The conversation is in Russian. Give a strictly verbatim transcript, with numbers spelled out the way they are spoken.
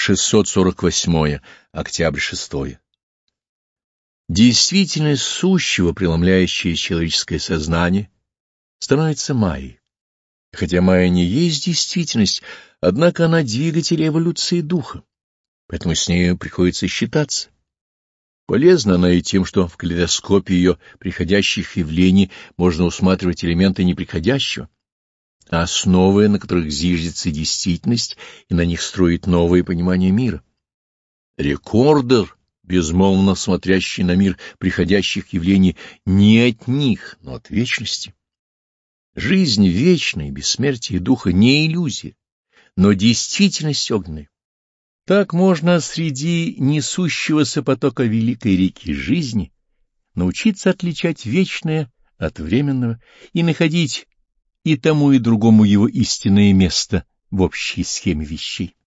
шестьсот сорок восьмое. Октябрь шестое. Действительность сущего, преломляющая человеческое сознание, становится майей. Хотя майя не есть действительность, однако она двигатель эволюции духа, поэтому с нею приходится считаться. Полезна она и тем, что в калейдоскопе ее приходящих явлений можно усматривать элементы неприходящего, основы, на которых зиждется действительность, и на них строит новое понимание мира. Рекордер, безмолвно смотрящий на мир приходящих явлений, не от них, но от вечности. Жизнь вечная, бессмертие духа не иллюзия, но действительность огненная. Так можно среди несущегося потока великой реки жизни научиться отличать вечное от временного и находить и тому, и другому его истинное место в общей схеме вещей.